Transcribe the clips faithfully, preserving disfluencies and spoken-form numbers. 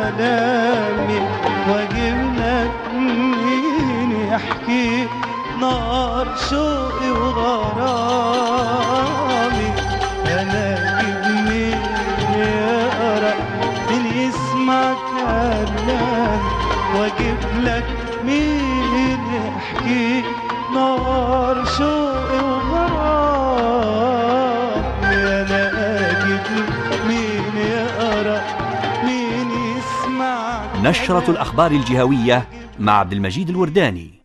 آلامي واجيب لك مين يحكي نار شوقي وغرامي. انا اجيب مين يقرا مين يسمع كلامي واجيب لك مين يحكي نار شوقي وغرامي. انا اجيب مين يقرا مين يسمع. نشرة الأخبار الجهوية مع عبد المجيد الورداني.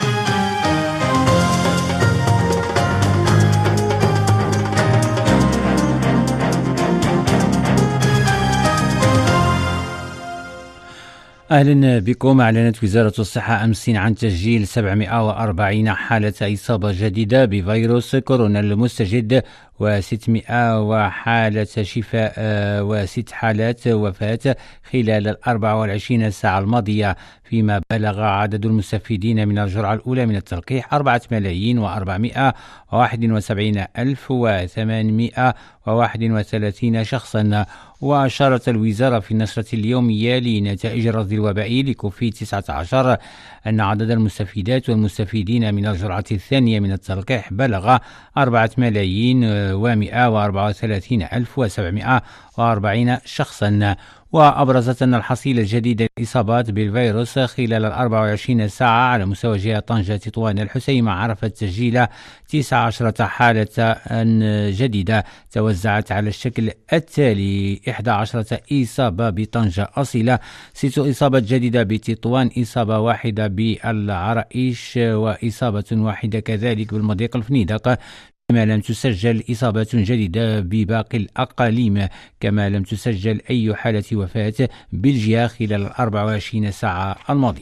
أهلا بكم. أعلنت وزارة الصحة أمس عن تسجيل سبعمائة وأربعين حالة إصابة جديدة بفيروس كورونا المستجد وستمائة وحالة شفاء وست حالات وفاة خلال الأربع والعشرين ساعة الماضية، فيما بلغ عدد المستفيدين من الجرعة الأولى من التلقيح أربعة ملايين وأربعمائة وواحد وسبعين ألف وثمانمائة وواحد وثلاثين شخصا. وأشارت الوزارة في النشرة اليومية لنتائج الرصد الوبائي لكوفيد تسعة عشر أن عدد المستفيدات والمستفيدين من الجرعة الثانية من التلقيح بلغ أربعة ملايين ومائة وأربعة وثلاثين ألف وسبعمائة وأربعين شخصا. وأبرزت أن الحصيلة الجديدة للإصابات بالفيروس خلال الأربع والعشرين ساعة على مستوى جهة طنجة تطوان الحسيمة عرفت تسجيل تسع عشرة حالة جديدة توزعت على الشكل التالي: إحدى عشرة إصابة بطنجة أصيلة، ست إصابات جديدة بتطوان، إصابة واحدة بالعرائش وإصابة واحدة كذلك بالمضيق الفنيدق، كما لم تسجل إصابات جديدة بباقي الأقاليم، كما لم تسجل أي حالة وفاة بالجهة خلال الأربع والعشرين ساعة الماضية.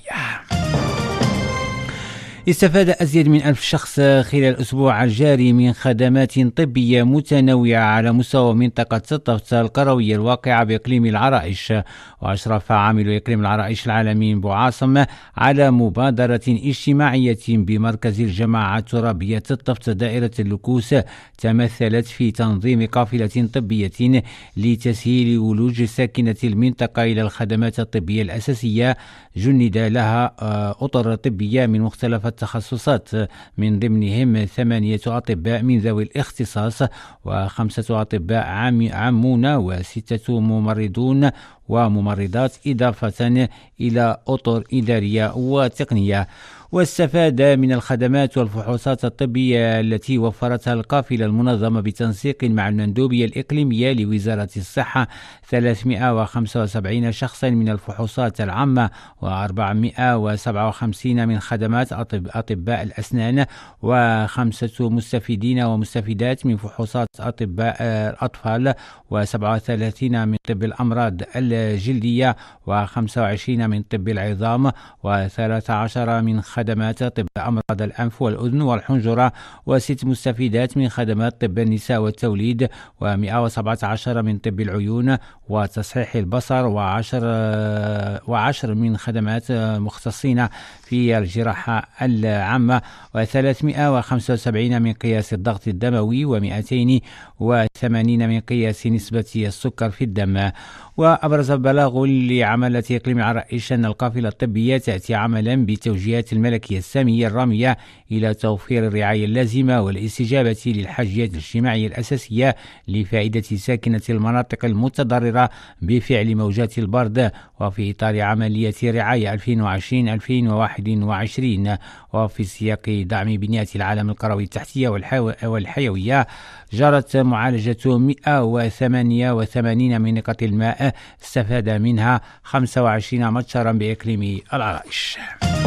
استفاد أزيد من ألف شخص خلال الأسبوع الجاري من خدمات طبية متنوعة على مستوى منطقة طفت القروية الواقعة بإقليم العرائش. وأشرف عامل إقليم العرائش العالمي بوعاصم على مبادرة اجتماعية بمركز الجماعة الترابية طفت دائرة اللكوس تمثلت في تنظيم قافلة طبية لتسهيل ولوج ساكنة المنطقة إلى الخدمات الطبية الأساسية، جند لها أطر طبية من مختلف التخصصات، من ضمنهم ثمانية أطباء من ذوي الاختصاص وخمسة أطباء عامون وستة ممرضون وممرضات، إضافة إلى أطر إدارية وتقنية. واستفاد من الخدمات والفحوصات الطبية التي وفرتها القافلة المنظمة بتنسيق مع المندوبية الإقليمية لوزارة الصحة ثلاثمائة وخمسة وسبعين شخصا من الفحوصات العامة وأربعمائة وسبعة وخمسين من خدمات أطباء الأسنان، وخمسة مستفيدين ومستفيدات من فحوصات أطباء الأطفال، وسبعة وثلاثين من طب الأمراض الجلدية، وخمسة وعشرين من طب العظام، وثلاثة عشر من خدمات طب أمراض الأنف والأذن والحنجرة، وست مستفيدات من خدمات طب النساء والتوليد، ومائة وسبعة عشر من طب العيون وتصحيح البصر، وعشر وعشر من خدمات مختصين في الجراحة العامة، وثلاثمائة وخمسة وسبعين من قياس الضغط الدموي، ومائتين وثمانين من قياس نسبة السكر في الدم. وأبرز بلاغ لعملة إقليم العرائش أن القافلة الطبية تأتي عملا بتوجيهات الملكية السامية الرامية إلى توفير الرعاية اللازمة والاستجابة للحاجيات الاجتماعية الأساسية لفائدة ساكنة المناطق المتضررة بفعل موجات البرد، وفي إطار عملية رعاية ألفين وعشرين ألفين وواحد وعشرين، وفي سياق دعم بنيات العالم القروي التحتية والحيوية، جرت معالجة مائة وثمانية وثمانين من نقط الماء استفاد منها خمسة وعشرين متجرا بإقليم العرائش.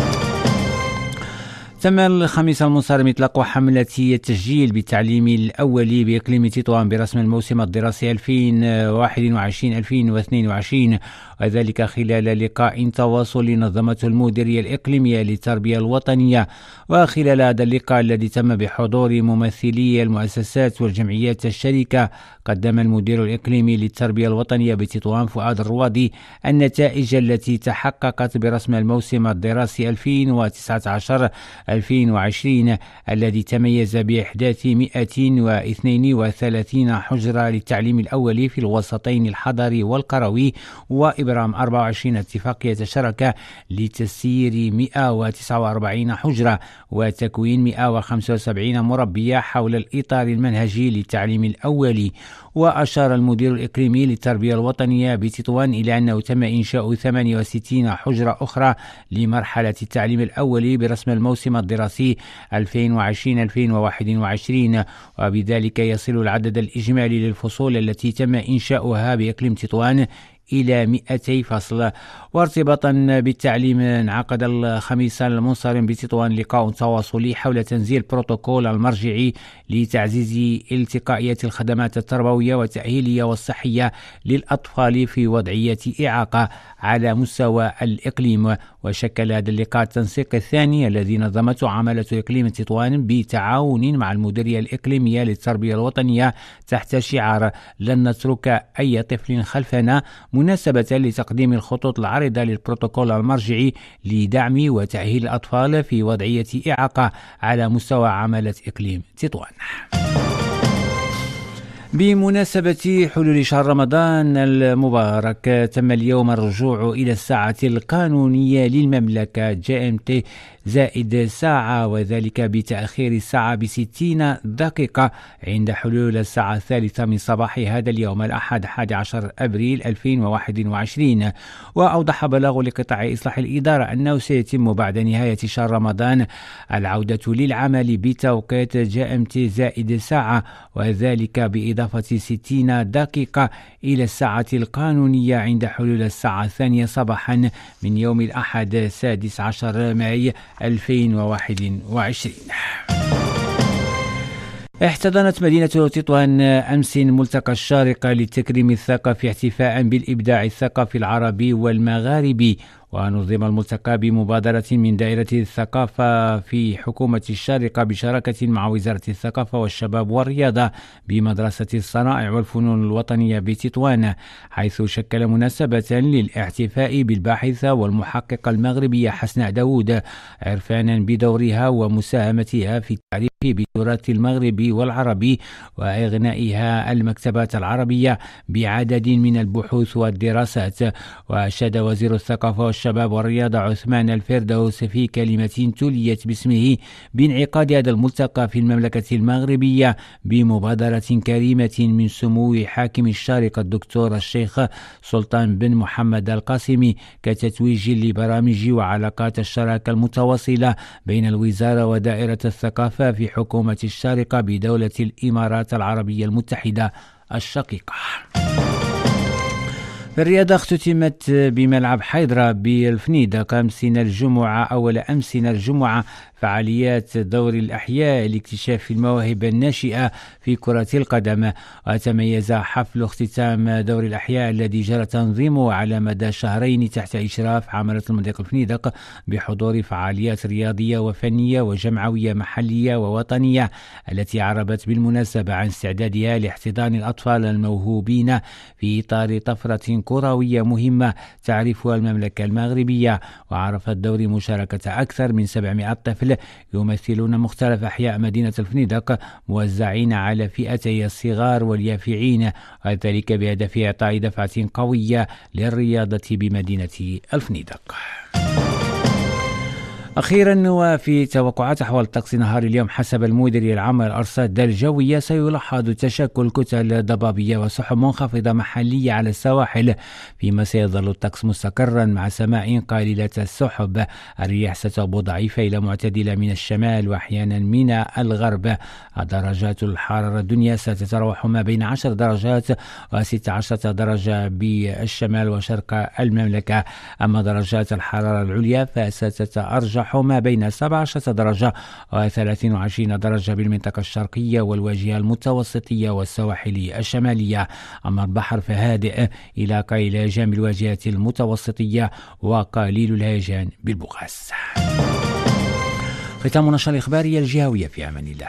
تم الخميس المنصرم إطلاق حملة التسجيل بالتعليم الأولي بإقليم تطوان برسم الموسم الدراسي ألفين وواحد وعشرين ألفين واثنين وعشرين، وذلك خلال لقاء تواصلي نظمته المديرية الإقليمية للتربية الوطنية. وخلال هذا اللقاء الذي تم بحضور ممثلي المؤسسات والجمعيات الشركة، قدم المدير الإقليمي للتربية الوطنية بتطوان فؤاد الروادي النتائج التي تحققت برسم الموسم الدراسي ألفين وتسعة عشر ألفين وعشرين الذي تميز بإحداث مئة واثنين وثلاثين حجرة للتعليم الأولي في الوسطين الحضري والقروي، وإبراز إبرام أربعة وعشرين اتفاقية شراكة لتسيير مئة وتسعة وأربعين حجرة وتكوين مئة وخمسة وسبعين مربية حول الإطار المنهجي للتعليم الأولي. وأشار المدير الإقليمي للتربية الوطنية بتطوان إلى أنه تم إنشاء ثمانية وستين حجرة أخرى لمرحلة التعليم الأولي برسم الموسم الدراسي ألفين وعشرين ألفين وواحد وعشرين، وبذلك يصل العدد الإجمالي للفصول التي تم إنشاؤها بإقليم تطوان إلى مئتي فصل. وارتباطا بالتعليم، انعقد الخميس المنصرم بتطوان لقاء تواصلي حول تنزيل بروتوكول المرجعي لتعزيز التقائية الخدمات التربوية والتأهيلية والصحية للأطفال في وضعية إعاقة على مستوى الإقليم. وشكل هذا اللقاء التنسيق الثاني الذي نظمته عملة إقليم تطوان بتعاون مع المديرية الإقليمية للتربية الوطنية تحت شعار لن نترك أي طفل خلفنا، مناسبة لتقديم الخطوط العريضة للبروتوكول المرجعي لدعم وتأهيل الأطفال في وضعية إعاقة على مستوى عملة إقليم تطوان. بمناسبة حلول شهر رمضان المبارك، تم اليوم الرجوع إلى الساعة القانونية للمملكة جي ام تي زائد ساعة، وذلك بتأخير الساعة بستين دقيقة عند حلول الساعة الثالثة من صباح هذا اليوم الأحد الحادي عشر أبريل ألفين وواحد وعشرين. وأوضح بلاغ لقطاع إصلاح الإدارة أنه سيتم بعد نهاية شهر رمضان العودة للعمل بتوقيت جي ام تي زائد ساعة، وذلك بإضافة ستين دقيقة إلى الساعة القانونية عند حلول الساعة الثانية صباحا من يوم الأحد السادس عشر ماي ألفين وواحد وعشرين. احتضنت مدينة تطوان أمس ملتقى الشارقة للتكريم الثقافي احتفاء بالإبداع الثقافي العربي والمغاربي. ونظم الملتقى بمبادرة من دائرة الثقافة في حكومة الشارقة بشراكة مع وزارة الثقافة والشباب والرياضة بمدرسة الصنائع والفنون الوطنية بتطوان، حيث شكل مناسبة للاحتفاء بالباحثة والمحققة المغربية حسناء داوود، عرفانا بدورها ومساهمتها في التعريف بالتراث المغربي والعربي وإغنائها المكتبات العربية بعدد من البحوث والدراسات. وأشاد وزير الثقافة والشباب والرياضة عثمان الفردوس في كلمة تليت باسمه بانعقاد هذا الملتقى في المملكة المغربية بمبادرة كريمة من سمو حاكم الشارقة الدكتور الشيخ سلطان بن محمد القاسمي كتتويج لبرامج وعلاقات الشراكة المتواصلة بين الوزارة ودائرة الثقافة في حكومة الشارقة بدولة الإمارات العربية المتحدة الشقيقة. في الرياضة، اختتمت بملعب حيدرة بالفنيدق أمسنا الجمعة أول أمسنا الجمعة فعاليات دور الأحياء لاكتشاف المواهب الناشئة في كرة القدم. وتميز حفل اختتام دور الأحياء الذي جرى تنظيمه على مدى شهرين تحت إشراف عملة المضيق الفنيدق بحضور فعاليات رياضية وفنية وجمعوية محلية ووطنية، التي عربت بالمناسبة عن استعدادها لاحتضان الأطفال الموهوبين في إطار طفرة كروية مهمة تعرفها المملكة المغربية. وعرف الدور مشاركة أكثر من سبعمائة طفل يمثلون مختلف أحياء مدينة الفنيدق موزعين على فئتي الصغار واليافعين، وذلك بهدف إعطاء دفعة قوية للرياضة بمدينة الفنيدق. أخيرا، وفي توقعات أحوال الطقس نهار اليوم حسب المديرية العامة للأرصاد الجوية، سيلاحظ تشكل كتل ضبابية وسحب منخفضة محلية على السواحل، فيما سيظل الطقس مستقرا مع سماء قليلة السحب. الرياح ستهبط ضعيفة إلى معتدلة من الشمال وأحيانا من الغرب. درجات الحرارة الدنيا ستتراوح ما بين عشر درجات وستة عشر درجة بالشمال وشرق المملكة، أما درجات الحرارة العليا فستتأرجح ما بين سبعة عشر درجة وثلاثين وعشرين درجة بالمنطقة الشرقية والواجهة المتوسطية والسواحل الشمالية، أما البحر فهادئ إلى قليل هيجان بالواجهة المتوسطية وقليل الهيجان بالبغاس. ختام نشرة الإخبارية الجهوية، في أمان الله.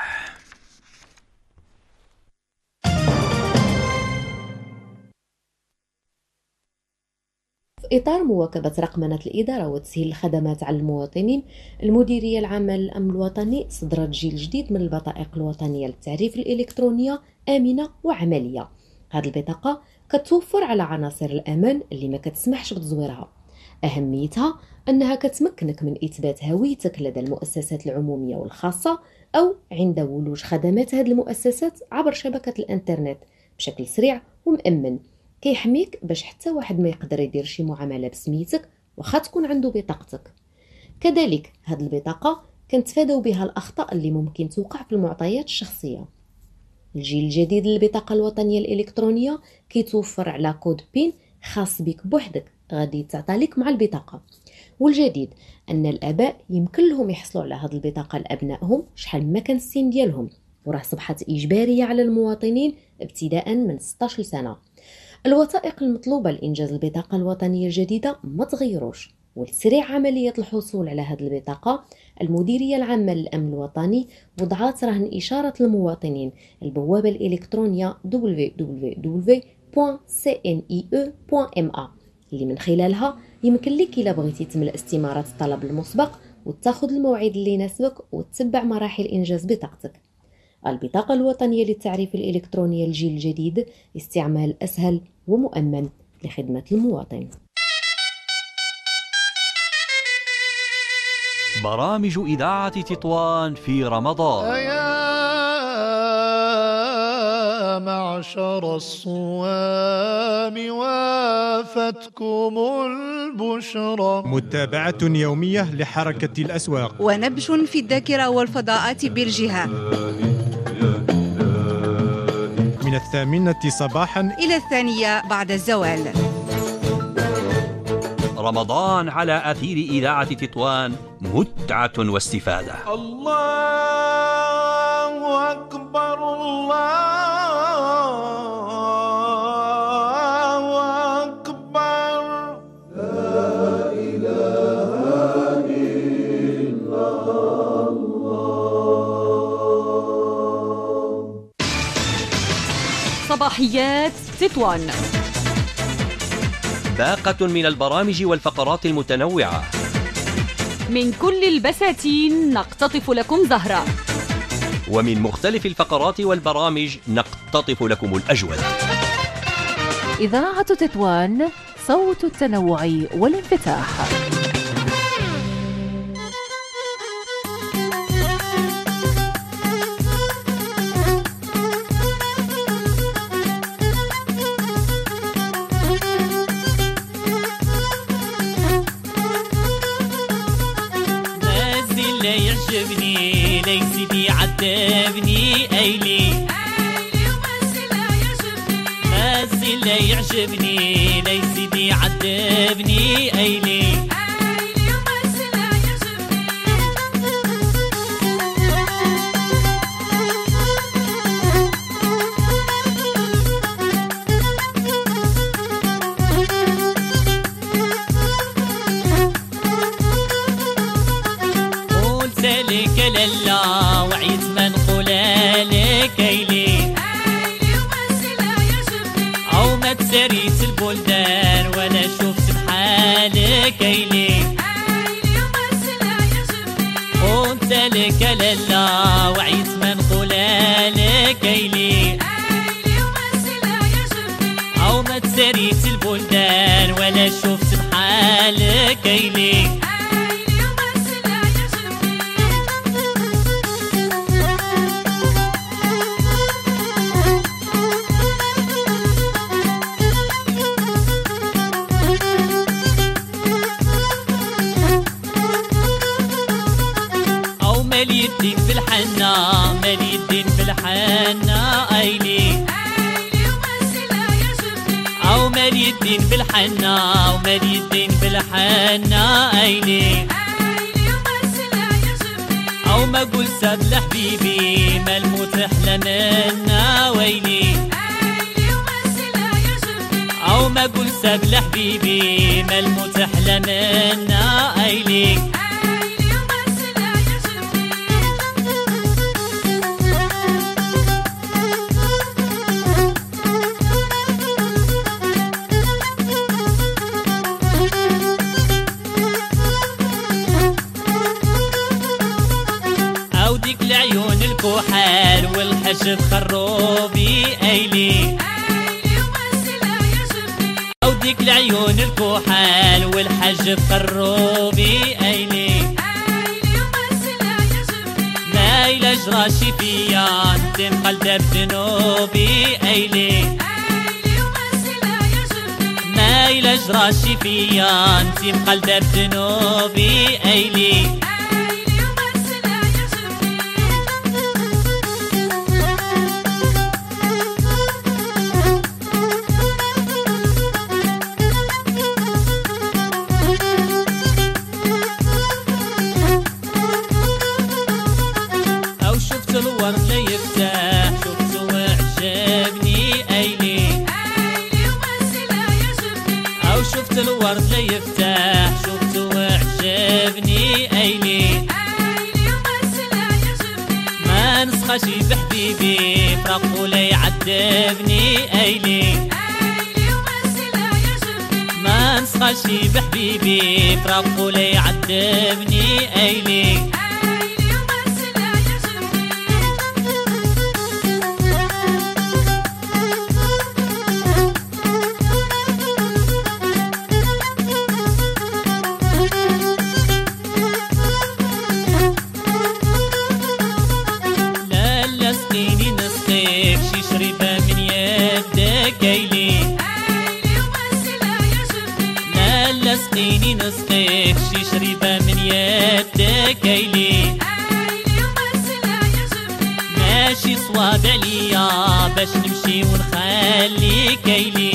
في إطار مواكبة رقمنة الإدارة وتسهيل الخدمات على المواطنين، المديرية العامة للأمن الوطني صدرت جيل جديد من البطائق الوطنية للتعريف الإلكترونية آمنة وعملية. هذه البطاقة كتوفر على عناصر الأمان اللي ما كتسمحش بتزويرها. أهميتها أنها كتمكنك من إثبات هويتك لدى المؤسسات العمومية والخاصة أو عند ولوج خدمات هذه المؤسسات عبر شبكة الإنترنت بشكل سريع ومأمن. كيحميك باش حتى واحد ما يقدر يدير شي معاملة بسميتك واخا تكون عنده بطاقتك. كذلك هذه البطاقة كنتفاداو بها الأخطاء اللي ممكن توقع في المعطيات الشخصية. الجيل الجديد للبطاقة الوطنية الإلكترونية كيتوفر على كود بين خاص بك بوحدك غادي تعطى لك مع البطاقة. والجديد أن الآباء يمكن لهم يحصلوا على هذه البطاقة لأبنائهم شحال ما كان السن ديالهم، وراه صبحت إجبارية على المواطنين ابتداء من ستة عشر سنة. الوثائق المطلوبة لإنجاز البطاقة الوطنية الجديدة ما تغيروش، ولتسريع عملية الحصول على هذه البطاقة المديرية العامة للأمن الوطني وضعت رهن إشارة المواطنين البوابة الإلكترونية دبليو دبليو دبليو دوت سي إن إي أو دوت إم إيه اللي من خلالها يمكن لك إلا بغيتي تملأ استمارات الطلب المسبق وتاخذ الموعد اللي يناسبك وتتبع مراحل إنجاز بطاقتك. البطاقة الوطنية للتعريف الإلكتروني الجيل الجديد استعمال أسهل ومؤمن لخدمة المواطن. برامج إذاعة تطوان في رمضان. يا معشر الصوام وافتكم البشرى. متابعة يومية لحركة الأسواق ونبش في الذاكرة والفضاءات بالجهة من الثامنة صباحا إلى الثانية بعد الزوال. رمضان على أثير إذاعة تطوان متعة واستفادة. الله أكبر الله أكبر لا إله إلا الله. صباحيات تطوان، باقة من البرامج والفقرات المتنوعة. من كل البساتين نقتطف لكم زهرة، ومن مختلف الفقرات والبرامج نقتطف لكم الأجود. إذاعة تطوان، صوت التنوع والانفتاح. يعجبني ليسيدي عذبني أيلي مازال لا يعجبني ليسيدي عذبني أيلي للا وعيت من خلالك أيلي أو ما تسريت البلدان ولا شفت بحالك أيلي قلت لك للا وعيت من خلالك أيلي أو ما تسريت البلدان ولا شفت بحالك أيلي مالي الدين في الحنة مالي الدين في الحنة أيلي أو مالي الدين في الحنة ومالي الدين في الحنة أيلي أو ما قول ساب لحبيبي ما الموت أحلى منا ويلي أو ما قول ساب لحبيبي ما الموت أحلى منا أيلي العيون الكحال والحجب خروبي أيلي عليك العيون الكحل والحج بقروبي أيلي ليلى جراشي فيا انت مقلدة بجنوبي أيلي ليلى جراشي فيا انت مقلدة بجنوبي أيلي الورد لا يفتح شفته وعجبني أيلي أو شفت الورد لا يفتح شفته وعجبني أيلي ما نسخش بحبيبي فراق ولا يعذبني أيلي ما نسخش بحبيبي فراق ولا يعذبني أيلي سقيني نسقيك شي شريبة من يدك أيلي ماشي صواب عليا باش نمشي ونخليك أيلي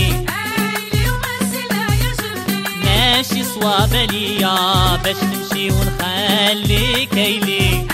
ماشي صواب عليا باش نمشي ونخليك أيلي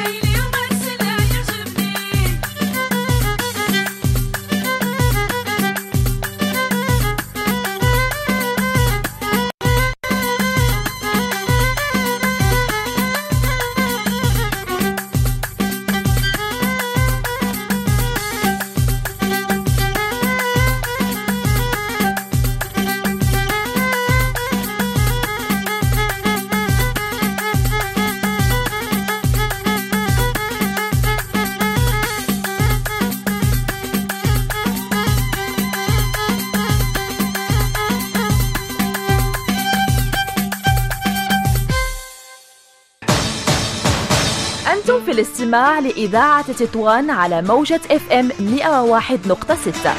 أنتم في الاستماع لإذاعة تطوان على موجة اف ام مئة وواحد نقطة ستة.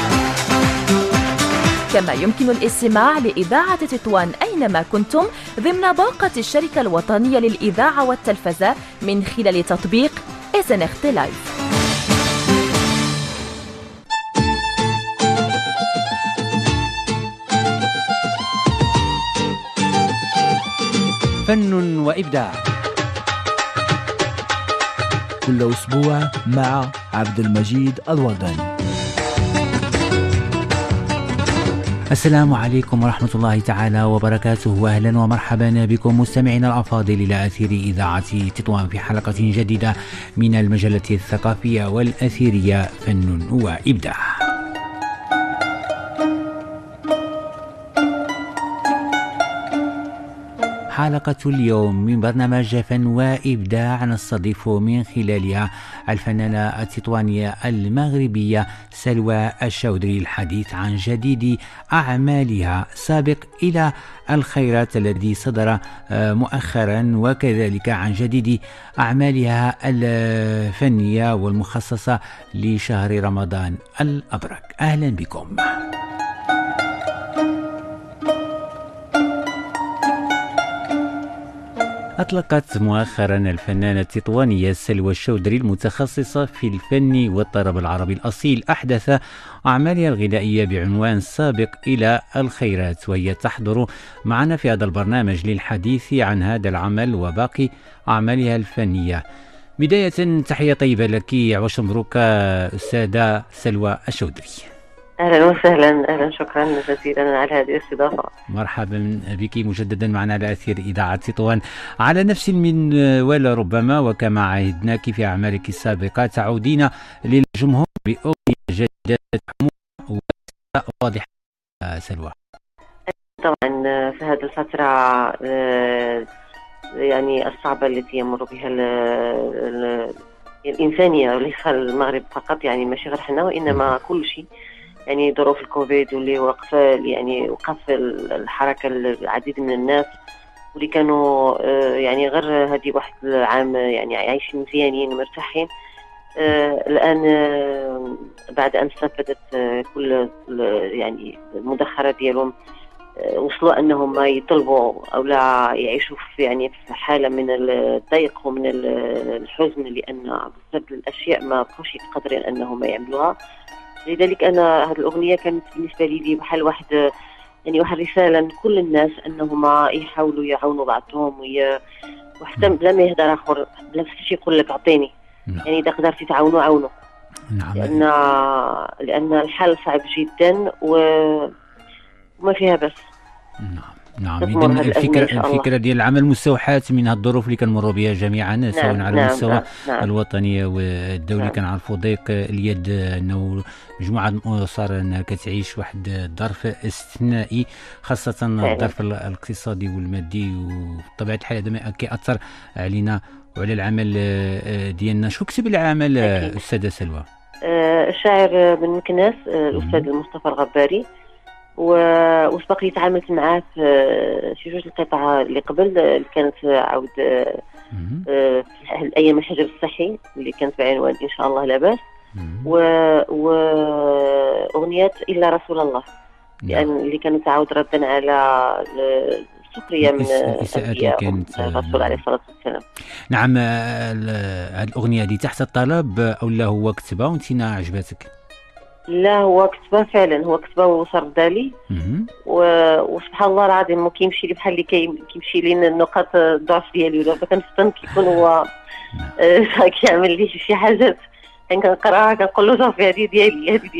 كما يمكن الاستماع لإذاعة تطوان أينما كنتم ضمن باقة الشركة الوطنية للإذاعة والتلفزة من خلال تطبيق إس إن إخ تي لايف. فن وإبداع كل أسبوع مع عبد المجيد الورداني. السلام عليكم ورحمة الله تعالى وبركاته، وأهلا ومرحبا بكم مستمعينا الأفاضل إلى أثير إذاعة تطوان في حلقة جديدة من المجلة الثقافية والأثيرية فن وإبداع. حلقة اليوم من برنامج فن وإبداع نستضيف من خلالها الفنانة التطوانية المغربية سلوى الشودري للحديث عن جديد أعمالها سابق إلى الخيرات الذي صدر مؤخرا، وكذلك عن جديد أعمالها الفنية والمخصصة لشهر رمضان الأبرك. أهلا بكم. أطلقت مؤخرا الفنانة التطوانية سلوى الشودري المتخصصة في الفن والطرب العربي الأصيل أحدث أعمالها الغنائية بعنوان سابق إلى الخيرات، وهي تحضر معنا في هذا البرنامج للحديث عن هذا العمل وباقي أعمالها الفنية. بداية تحية طيبة لك، عوش مبروك أستاذة سلوى الشودري. أهلا وسهلا. أهلا، شكرا جزيلا على هذه الاستضافة. مرحبا بك مجددا معنا على أثير إذاعة تطوان. على نفس المنوال ربما وكما عهدناك في أعمالك السابقة تعودين للجمهور بأغنية جديدة واضحة سلوى. طبعا في هذه الفترة يعني الصعبة التي يمر بها ال ال الإنسانية، وليس المغرب فقط، يعني ماشي غير حنا وإنما كل شيء يعني ظروف الكوفيد واللي وقف يعني وقف الحركة العديد من الناس واللي كانوا يعني غير هذه واحد العام يعني عايشين مزيانين مرتاحين. الآن بعد أن استنفذت كل يعني المدخرات ديالهم وصلوا أنهم يطلبوا أو لا يعيشوا في يعني في حالة من الضيق ومن الحزن لأن بسبب الأشياء ما بقوش قادرين أنهم يعملوها. لذلك أنا هذه الأغنية كانت بالنسبة لي بحال واحد يعني واحد رسالة لكل الناس أنهم يحاولوا يعاونوا بعضهم وي... وحتى بلا ما يهدر آخر بلا ما شي يقول لك أعطيني. نعم. يعني إذا قدرتي تعاونوا عاونوا. نعم. لأن لأن الحال صعب جدا و... وما فيها بس. نعم. نعم إذن الفكرة الفكرة ديال العمل مستوحاة من هاد الظروف اللي كنمروا بها جميعا. نعم. سواء على نعم. المستوى نعم. نعم. الوطني والدولي. نعم. كنعرفوا ضيق اليد انه مجموعة من الأسر انها كتعيش واحد الظرف استثنائي خاصة الظرف الاقتصادي والمادي وبطبيعة الحال هذا كيأثر علينا وعلى العمل ديالنا. شو كتب العمل أستاذة سلوى؟ الشاعر من مكناس الأستاذ مصطفى الغباري وسبق لي تعاملت معاه في شي جوج القطع اللي قبل اللي كانت عاود في الايام الحجر الصحي اللي كانت بعنوان ان شاء الله لا باس و واغنيات الا رسول الله لان اللي كانت تعاود ردا على السخريه من الانبياء الرسول عليه الصلاه والسلام. نعم. هذه الاغنيه هذه تحت الطلب او لا هو كتبها وانتينا عجبتك؟ لا هو كتبه فعلا هو كتبه وصرد لي وسبحان الله العظيم كيمشي لي بحال اللي كيمشي لي نقاط الضعف ديالي ولا كنفطن كيكون هو كيعمل لي شي حاجات كنقراها كنقول له صافي هذه ديالي هذه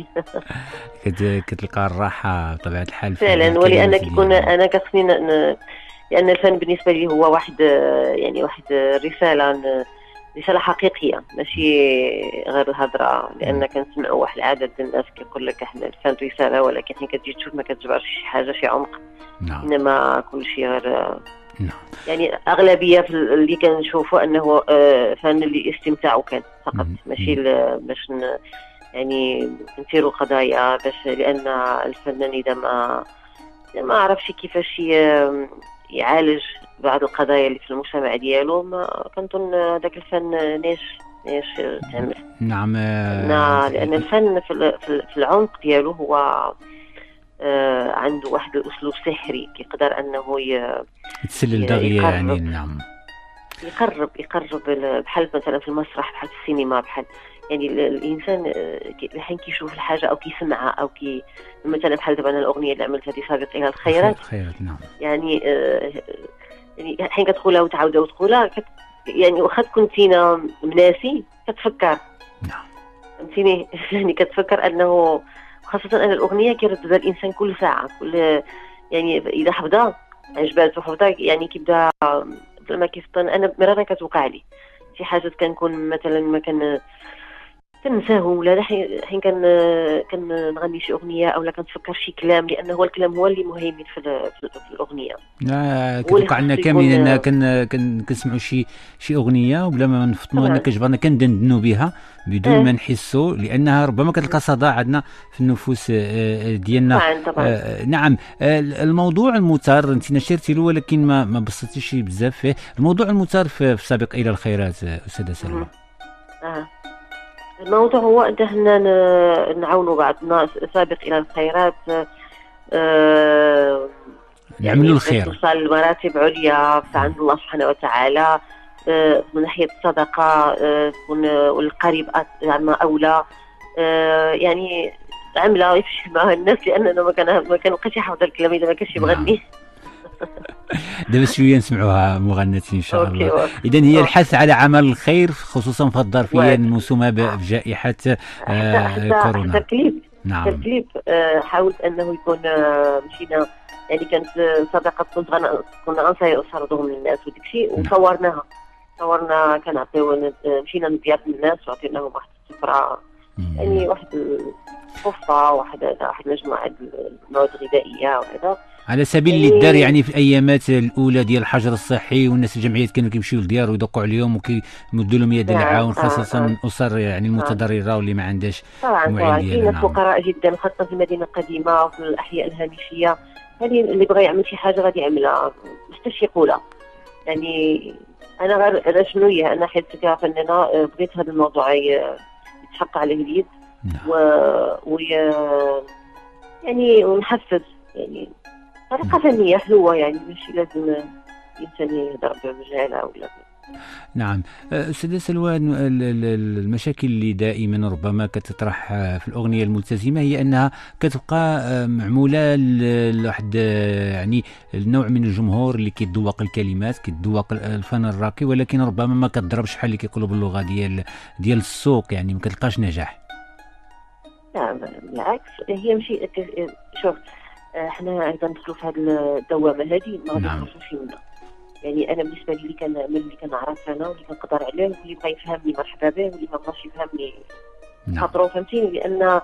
ديالي. كتلقى الراحه بطبيعه الحال فعلا ولأن كيكون انا كخصني لان الفن بالنسبه لي هو واحد يعني واحد رساله رسالة حقيقية ماشي غير الهضرة لأن كنسمعوا واحد العدد الناس كيقول لك احنا الفن رسالة ولكن حين كتجي تشوف ما كتجبرش شي حاجة شي عمق. نعم. إنما كل شيء غير. نعم. يعني أغلبية في اللي كنشوفوا أنه فن اللي استمتاع كان فقط ماشي باش يعني نثيروا قضايا باش لأن الفنان إذا ما ما عرفش كيفاش يعالج بعض القضايا اللي في المجتمع ديالو ما كنظن هذاك الفن ناش ناش تعمل. نعم. نعم لأن الفن في في العمق ديالو هو آه عنده واحد الأسلوب سحري كيقدر أنه يتسلل دغيا يعني. نعم. يقرب يقرب بحال مثلا في المسرح بحال في السينما بحال يعني الانسان حين كيشوف الحاجه او كيسمعها او كي مثلا بحال دابا انا الاغنيه اللي عملتها دي سابق الى الخيرات. الخيرات. نعم. يعني آه يعني حين كتقولها وتعاودها وتقولها كت يعني واخا تكون فينا مناسي كتفكر. نعم. فهمتيني يعني كتفكر انه خاصه ان الاغنيه كيرددها الانسان كل ساعه كل يعني اذا حفظها عجباتو حفظها يعني كيبدا ما كيفطن. انا مرات كتوقع لي شي حاجات كنكون مثلا ما كان كنساهم ولا حين كان كنغني شي اغنيه او لا كنتفكر شي كلام لان هو الكلام هو اللي مهيمن في, في, في الاغنيه. لا كتوقع لنا كاملين ان كن كنسمعوا شي شي اغنيه وبلا ما نفطنوا ان كتجبرنا كندندنوا بها بدون اه. ما نحسوا لانها ربما كتلقى صدى عندنا في النفوس ديالنا. طبعا طبعا. آه نعم. آه الموضوع المثار انت نشرتي له ولكن ما ما بسطتيش بزاف فيه. الموضوع المثار في, في سابق الى الخيرات استاذه سلمى. اه الموضوع هو ان احنا نعاونوا بعضنا سابق الى الخيرات. آه نعملوا يعني الخير نوصل لمراتب عليا عند الله سبحانه وتعالى آه من ناحيه الصدقه تكون آه والقريب زعما اولى آه يعني عمله يفشل مع الناس لاننا ما كان ما كنبقاش يحفظ الكلام اذا ما كانش يبغني. دابا شويه نسمعوها مغنيه ان شاء الله. اذا هي الحث على عمل الخير خصوصا في الظرفيه الموسومه بجائحه آه كورونا. حتى الكليب. نعم. الكليب آه حاولت انه يكون آه مشينا يعني كانت صدقه كنت كنا غنصايبوهم للناس وديك الشيء وصورناها صورنا كنعطيو مشينا لديار الناس وعطيناهم واحد السفره يعني واحد الصفه واحد واحد مجموعه المواد الغذائيه وهذا على سبيل يعني الدار يعني في الايامات الاولى ديال الحجر الصحي والناس الجمعيات كانوا كيمشيو للديار ويدقوا عليهم وكيمدوا لهم يد نعم. العون، آه، خاصه آه. الاسر يعني المتضرره واللي ما عندهاش طبعا المعين طبعا ديالها. كاين ناس نعم. فقراء جدا خاصة في المدينة القديمة وفي الأحياء الهامشية، هذه اللي بغى يعمل شي حاجة غادي يعملها مش حتى يقولها. يعني أنا غير أنا شنو هي أنا حيت كفنانة آه، بغيت هذا الموضوع ي- يتحط عليه اليد و... وي... يعني ونحفز يعني طريقة فنية حلوة، يعني ماشي لازم الإنسان يضرب بجهالة ولا. نعم. أستاذة سلوان، ال- ال- المشاكل اللي دائما ربما كتطرح في الأغنية الملتزمة هي أنها كتبقى معمولة ل- لواحد يعني النوع من الجمهور اللي كيتذوق الكلمات، كيتذوق الفن الراقي، ولكن ربما ما كتضربش بحال اللي كيقولوا باللغة ديال ديال السوق، يعني ما كتلقاش نجاح. لا بالعكس، هي ماشي ك- شوف احنا ايضا ندخلوا في هذه الدوامه هذه ما نعم. غاديش منها. يعني انا بالنسبه لي اللي كان من اللي كنعرف انا واللي كنقدر عليه واللي بغى يفهمني مرحبا به واللي ما بغاش يفهمني نعم. خاطرو، فهمتيني. لان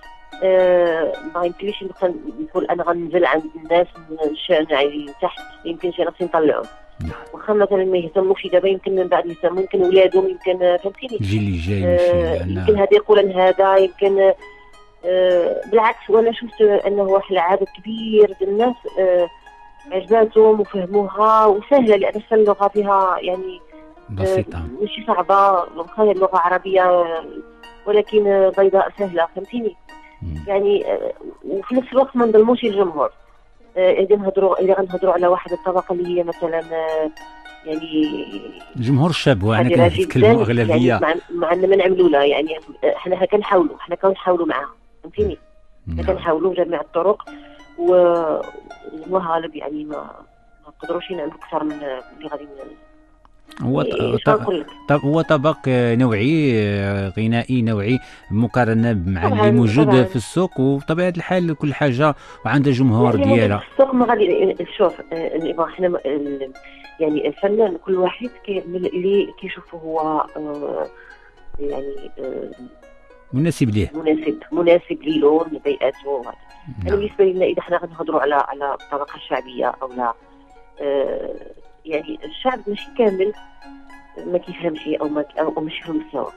آه ما يمكنليش نبقى نقول انا غننزل عند الناس نشان يعني تحت، يمكن شي ناس نطلعهم. نعم. واخا مثلا ما يهتموش دابا يمكن من بعد يهتموا، يمكن ولادهم، يمكن فهمتيني الجيل اللي جاي آه ماشي يمكن هذا يقول ان هذا يمكن آه بالعكس. وانا شفت انه واحد العدد كبير ديال الناس آه عجباتهم وفهموها وسهله، لان الفن اللغه فيها يعني بسيطة، آه ماشي صعبه، واخا اللغه عربيه ولكن آه بيضاء سهله، فهمتيني. يعني آه وفي نفس الوقت ما نظلموش الجمهور. آه اذا نهضروا اذا غنهضروا على واحد الطبقه اللي هي مثلا آه يعني الجمهور الشاب، وحنا قادرة كنتكلموا جداً، أغلبية يعني مع, مع ان ما نعملوا لها، يعني حنا كنحاولوا حنا كنحاولوا معاها، فهمتيني. حنا كنحاولوا بجميع الطرق و والله غالب يعني ما ما نقدروش نعملوا اكثر من اللي غادي هو يعني ط- طب هو طبق نوعي غنائي نوعي مقارنة مع طبعاً، اللي موجود طبعاً. في السوق، وبطبيعة الحال كل حاجة وعندها جمهور يعني ديالها. السوق ما غادي شوف آه، احنا م- ال- يعني الفنان كل واحد كيعمل اللي كيشوفه هو آه، يعني آه، مناسب ليه. مناسب مناسب ليه لبيئته وهذا. انا نعم. بالنسبه لنا اذا حنا غنهضروا على على الطبقه الشعبيه او لا آه، يعني الشعب ماشي كامل ما كيفهمش او ما او ماشي في المستوى.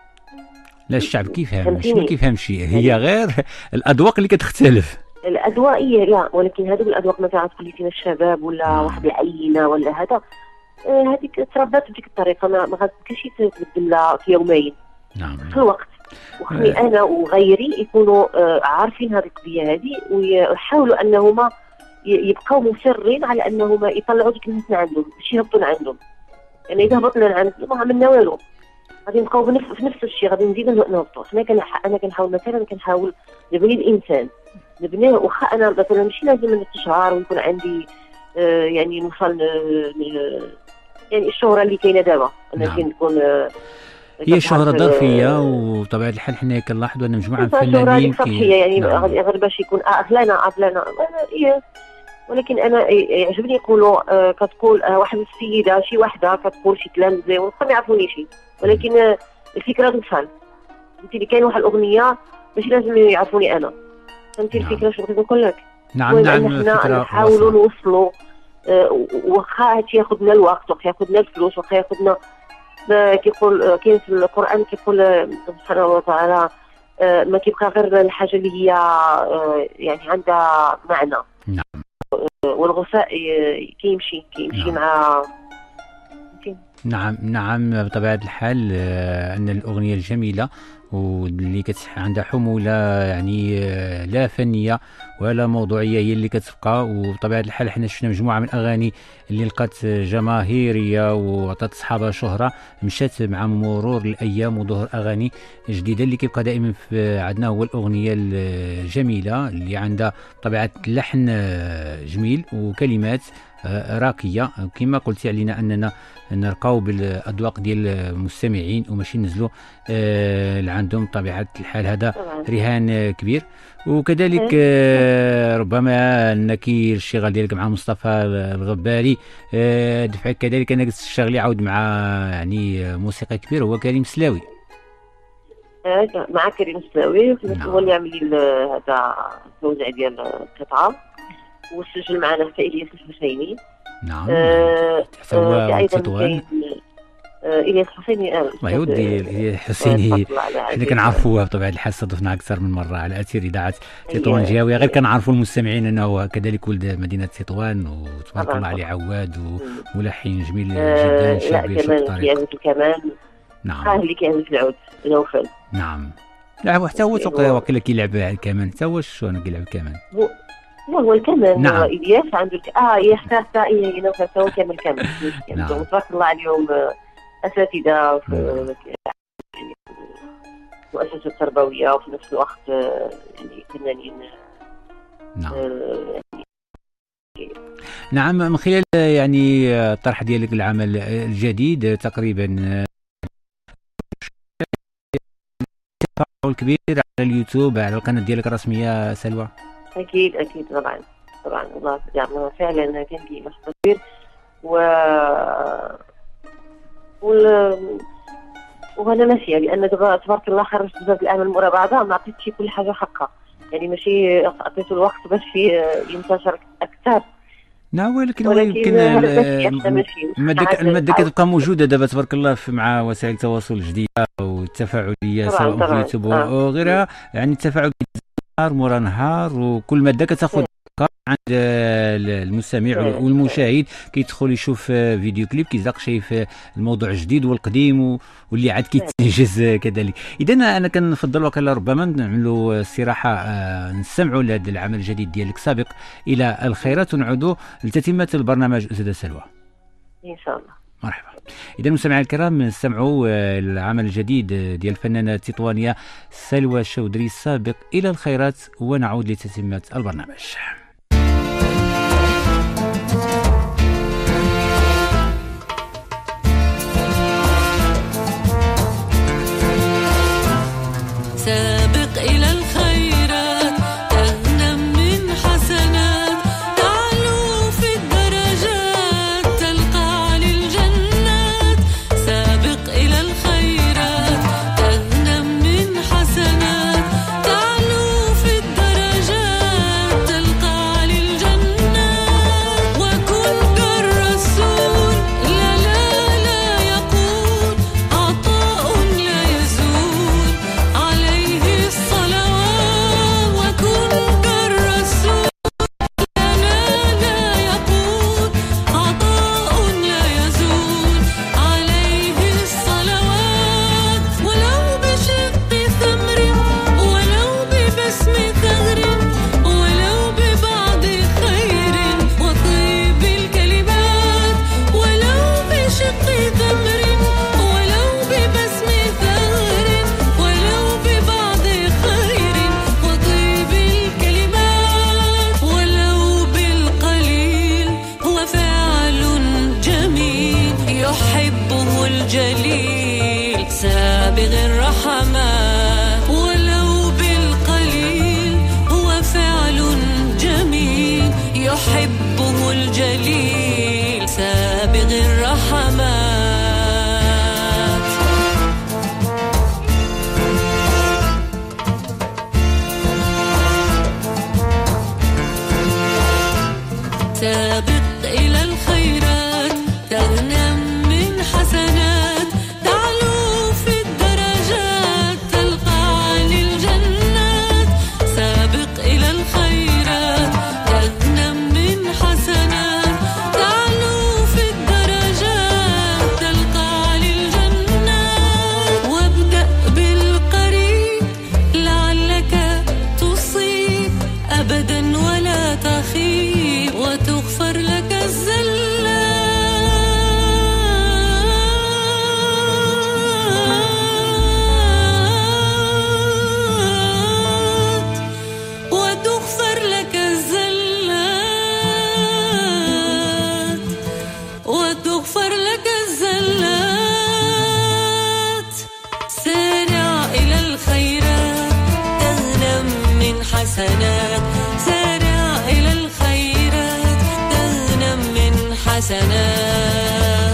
لا الشعب كيفهم، فهمتيني. شنو كيفهمش، هي غير الأذواق اللي كتختلف. الأذواقية لا، ولكن هذوك الأذواق مثلا تقول لي فينا الشباب ولا نعم. واحد العينة ولا هذا آه، هذيك تربات بديك الطريقة، ما ما غاتمكنش تبدل لها في يومين نعم. في الوقت. وخلي أنا وغيري يكونوا آه، عارفين هذه القضية هذه ويحاولوا أنهما ي- يبقوا مصرين على أنهما يطلعوا ديك الناس عندهم، ماشي يهبطوا عندهم. يعني إذا هبطنا عندهم ما عملنا والو، غادي نبقاو بنفس في نفس الشيء، غادي نزيدو نهبطوا. حنا كان انا كنحاول مثلا كنحاول نبني الانسان نبنيه، واخا انا مثلا ماشي لازم نتشهر ويكون عندي آه يعني نوصل آه يعني الشهره اللي كاينه دابا انا نعم. كاين تكون آه هي شهرة ضافية، وطبيعة الحال حنا كنلاحظوا أن مجموعة من شهره الفنانين سطحيه يعني نعم. غادي غير باش يكون اه فلانه اه فلانه أنا إيه. ولكن انا يعجبني يقولوا آه كتقول آه واحد السيده شي وحده كتقول شي كلام زوين ما يعرفوني شي، ولكن آه الفكره توصل. فهمتي، كاين واحد الاغنيه ماشي لازم يعرفوني انا، فهمتي نعم. الفكره شنو بغيت نقول لك. نعم نعم الفكره نحاولوا نوصلوا آه واخا هادشي ياخذنا الوقت واخا ياخذنا الفلوس واخا ياخذنا ما كيقول آه كاين في القران كيقول آه سبحانه وتعالى آه ما كيبقى غير الحاجه اللي هي آه يعني عندها معنى. نعم. والغثاء كيمشي كيمشي نعم. مع نعم نعم بطبيعة الحال أن الأغنية الجميلة واللي كتح عندها حمولة يعني لا فنية ولا موضوعية هي اللي كتبقى. وبطبيعة الحال حنا شفنا مجموعة من الأغاني اللي لقات جماهيرية وعطات صحابها شهرة مشات مع مرور الأيام وظهور أغاني جديدة. اللي كيبقى دائما في عندنا هو الأغنية الجميلة اللي عندها طبيعة لحن جميل وكلمات راقية كما قلت علينا أننا نرقاو بالأذواق ديال المستمعين وماشي نزلوا آه لعندهم. طبيعة الحال هذا رهان كبير. وكذلك آه ربما أنك الشغل ديالك مع مصطفى الغباري آه دفع كذلك أنك تشتغلي عاود مع يعني موسيقى كبير هو كريم سلاوي. مع كريم سلاوي هو اللي عمل لي هذا التوزيع ديال القطعة وسجل معنا حتى إلياس الحسيني. نعم. آه هو آه أيضا تطوان آه إلياس الحسيني. آه الله يودي إلياس الحسيني، حنا كنعرفوه بطبيعة الحال، صادفنا أكثر من مرة على أثير إذاعة تطوان الجهوية، غير كنعرفوا المستمعين أنه كذلك ولد مدينة تطوان وتبارك الله عليه عواد وملحن جميل جدا شعبي. لا كمان كيعزف الكمان. نعم. اه اللي كيعزف العود نوفل. نعم. لا حتى هو وقيلا كيلعب الكمان، حتى هو شلون كيلعب الكمان؟ لا هو الكمان. نعم. هو إلياس عنده اه يحتى حتى إيه نوفل حتى هو كامل كمان. نعم. تبارك الله عليهم أساتذة في مؤسسة تربوية وفي نفس الوقت يعني فنانين. نعم. نعم. من خلال يعني الطرح ديالك العمل الجديد تقريبا تفاعل كبير على اليوتيوب على القناة ديالك الرسمية سلوى؟ أكيد أكيد طبعا طبعا الله يدعمنا فعلا كان في نشاط كبير و وال وأنا ماشية لأن دابا تبارك الله خرجت بزاف الأعمال مورا بعضها ما عطيتش كل حاجة حقها، يعني ماشي عطيت الوقت باش في ينتشر أكثر. نعم ولكن يمكن المادة المادة كتبقى موجودة دابا تبارك الله مع وسائل التواصل الجديدة والتفاعلية سواء في اليوتيوب أو غيرها، يعني التفاعل نهار مورا نهار وكل مادة كتاخذ عند المستمع والمشاهد كيدخل يشوف فيديو كليب كيزاق شايف الموضوع الجديد والقديم واللي عاد كيتنجز كذلك. اذا انا كنفضل وكلا ربما نعملوا استراحه نستمعوا لهذا العمل الجديد ديالك سابق الى الخيرات ونعودوا لتتمه البرنامج استاذه سلوى ان شاء الله. مرحبا. اذا مستمعي الكرام نستمعوا العمل الجديد ديال الفنانه التطوانيه سلوى الشودري السابق الى الخيرات ونعود لتتمه البرنامج. سابق إلى الخيرات تغنم من حسنات تعلو في الدرجات تلقى عن الجنات. سابق إلى الخيرات تغنم من حسنات تعلو في الدرجات تلقى عن الجنات. وكن كالرسول لا لا لا يقول عطاء لا يزول عليه الصلوات. وكن كالرسول لا لا لا يقول عطاء لا يزول عليه الصلوات. ولو بشق ثمر ولو ببسم ثغر ولو ببعض خير وطيب الكلمات. ولو بشق ثمر ولو ببسم ثغر ولو ببعض خير وطيب الكلمات. ولو بالقليل هو فعل جميل يحبه الجليل سابغ الرحمات. ولو بالقليل هو فعل جميل يحبه الجليل سابغ الرحمات. سابق إلى الخيرات تغنم من حسنات تعلو في الدرجات تلقى عن الجنات. سابق إلى الخيرات تغنم من حسنات تعلو في الدرجات تلقى عن الجنات. وابدأ بالقريب لعلك تصيب أبدا ولا تخيب وتغفر لك الزلات. وتغفر لك الزلات وتغفر لك الزلات. سارع إلى الخيرات تغنم من حسنات. سارع إلى الخيرات تغنم من حسنات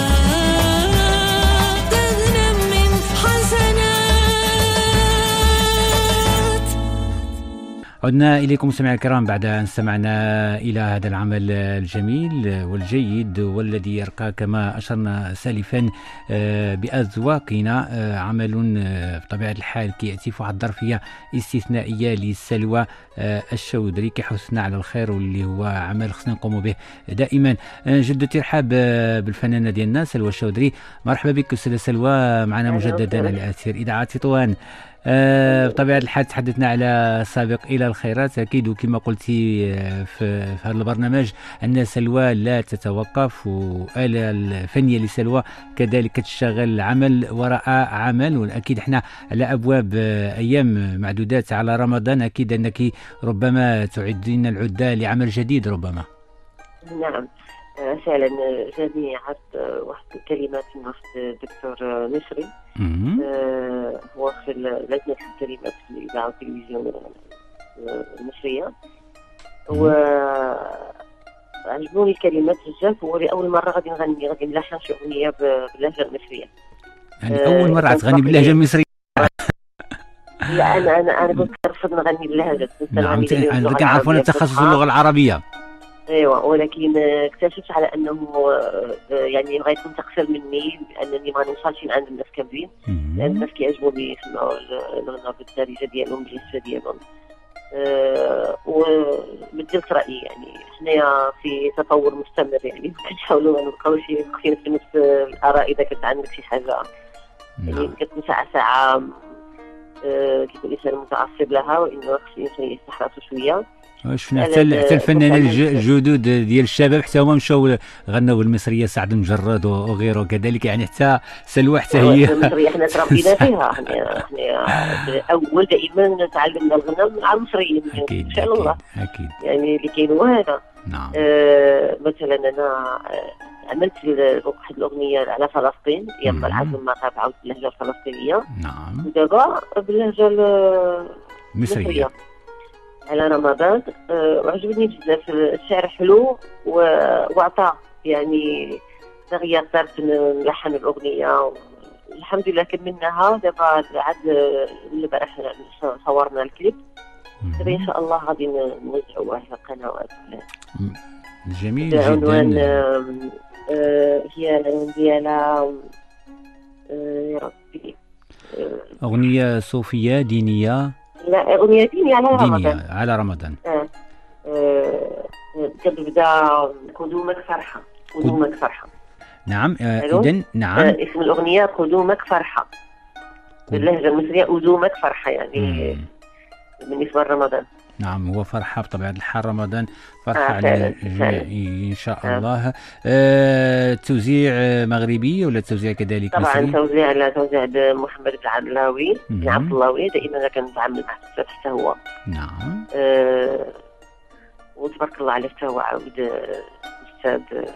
تغنم من حسنات. عدنا إليكم مستمعينا الكرام بعد أن استمعنا إلى هذا العمل الجميل والجيد والذي يرقى كما أشرنا سالفا بأذواقنا. عمل بطبيعة الحال كيأتي في واحد الظرفية استثنائية لسلوى الشودري كيحثنا على الخير واللي هو عمل خصنا نقوموا به دائما. جد ترحاب بالفنانة ديالنا سلوى الشودري. مرحبا بك أستاذة سلوى معنا مجددا على أثير إذاعة تطوان. أه بطبيعة الحال تحدثنا على سابق إلى الخيرات أكيد، وكما قلتي في, في هذا البرنامج أن سلوى لا تتوقف، وآلة الفنية لسلوى كذلك تشتغل عمل وراء عمل. وأكيد احنا على أبواب أيام معدودات على رمضان، أكيد أنك ربما تعدين العدة لعمل جديد ربما. نعم فعلا جاني عرض واحد الكلمات من واحد الدكتور مصري آه هو في لجنة الكلمات في الإذاعة والتلفزيون المصرية، وعجبوني الكلمات بزاف. هو لأول مرة غادي نغني غادي نلحن شي أغنية باللهجة المصرية. يعني أول مرة تغني باللهجة المصرية؟ لا أنا أنا أنا كنت كنرفض نغني باللهجة. نعم أنا كنعرفوا أن تخصص اللغة العربية. ايوه ولكن اكتشفت على انه يعني غيكون تقصير مني بانني ما نوصلش عند الناس كاملين، لان الناس كيعجبوا لي يسمعوا الغنى بالدارجه ديالهم باللهجه ديالهم. أه وبدلت رايي، يعني حنايا في تطور مستمر، يعني كنحاولوا ما نبقاوش واقفين في نفس الاراء. اذا كانت عندك شي حاجه يعني كتكون ساعه ساعه أه كيكون الانسان متعصب لها، وانه خص الانسان يفتح راسو شويه. شفنا حتى حتى الفنانين الجدد ديال الشباب حتى هما مشاو غناو بالمصريه، سعد المجرد وغيره كذلك، يعني حتى سلوى حتى هي المصريه حنا تربينا فيها. حنا حنا اول دائما تعلمنا الغناء مع المصريين ان شاء الله. اكيد يعني اللي كاين هو هذا. نعم آه مثلا انا عملت واحد الاغنيه على فلسطين ايام العزم ما عاود باللهجه الفلسطينيه. نعم ودابا باللهجه المصريه على رمضان. أه وعجبني بزاف الشعر حلو وعطى يعني تغيير صارت نلحن الاغنيه الحمد لله كملناها. دابا عاد البارح صورنا الكليب، دابا ان شاء الله غادي نوزعوه على القنوات. جميل جدا. العنوان أه هي العنوان ديالها أه يا ربي أه اغنيه صوفيه دينيه. لا أغنية دينية على رمضان. دينية على رمضان. اه, آه. كتبدا قدومك فرحة. قدومك فرحة. نعم آه إذن نعم آه اسم الأغنية قدومك فرحة باللهجة المصرية. قدومك فرحة يعني مم. بالنسبة لرمضان. نعم هو فرحة بطبيعة الحال، رمضان فرحة آه على الجميع إن شاء آه. الله. آه توزيع مغربي ولا توزيع كذلك طبعا مصري؟ توزيع لا توزيع محمد العدلاوي بن عبد اللهوي، دائما كنتعامل مع الأستاذ حتى هو. نعم آه وتبارك الله عليه حتى هو عاود أستاذ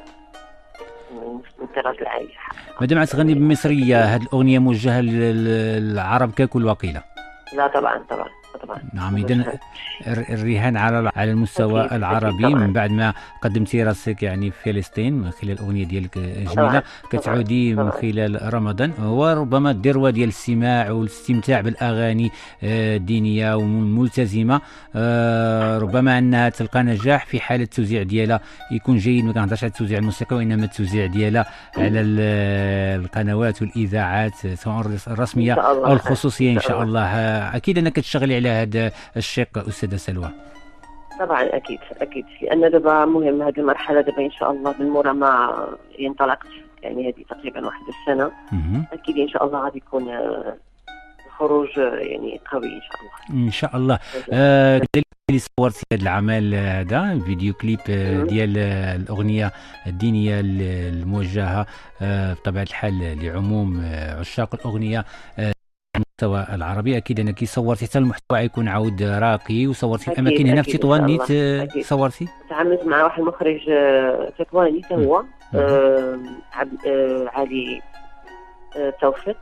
من الطراز العالي. مادام تغني بالمصرية، هذه الأغنية موجهة للعرب ككل وقيلة؟ لا طبعا طبعا طبعا. نعم إذن الرهان على على المستوى أكيد العربي أكيد من بعد ما قدمتي راسك يعني في فلسطين من خلال الأغنية ديالك جميلة، كتعودي من خلال رمضان هو ربما الذروة ديال الاستماع والاستمتاع بالأغاني الدينية والملتزمة. ربما أنها تلقى نجاح في حالة التوزيع ديالها يكون جيد، ما كنهضرش على التوزيع الموسيقي وإنما التوزيع ديالها على القنوات والإذاعات سواء الرسمية أو الخصوصية إن شاء الله. أكيد أنك تشتغلي على هذا الشق أستاذة سلوى. طبعا أكيد أكيد، لأن دابا مهم هذه المرحلة دابا إن شاء الله بالمرة ما انطلقت، يعني هذه تقريبا واحد السنة. أكيد إن شاء الله غادي يكون خروج يعني قوي إن شاء الله. إن شاء الله. آه اللي صورتي هذا العمل هذا فيديو كليب ديال الأغنية الدينية الموجهة بطبيعة الحال لعموم عشاق الأغنية المحتوى العربي. اكيد انك صورتي حتى المحتوى يكون عاود راقي، وصورتي الاماكن هنا في تطوان نيت صورتي. تعاملت مع واحد المخرج تطواني حتى هو آه عبد آه علي آه توفيق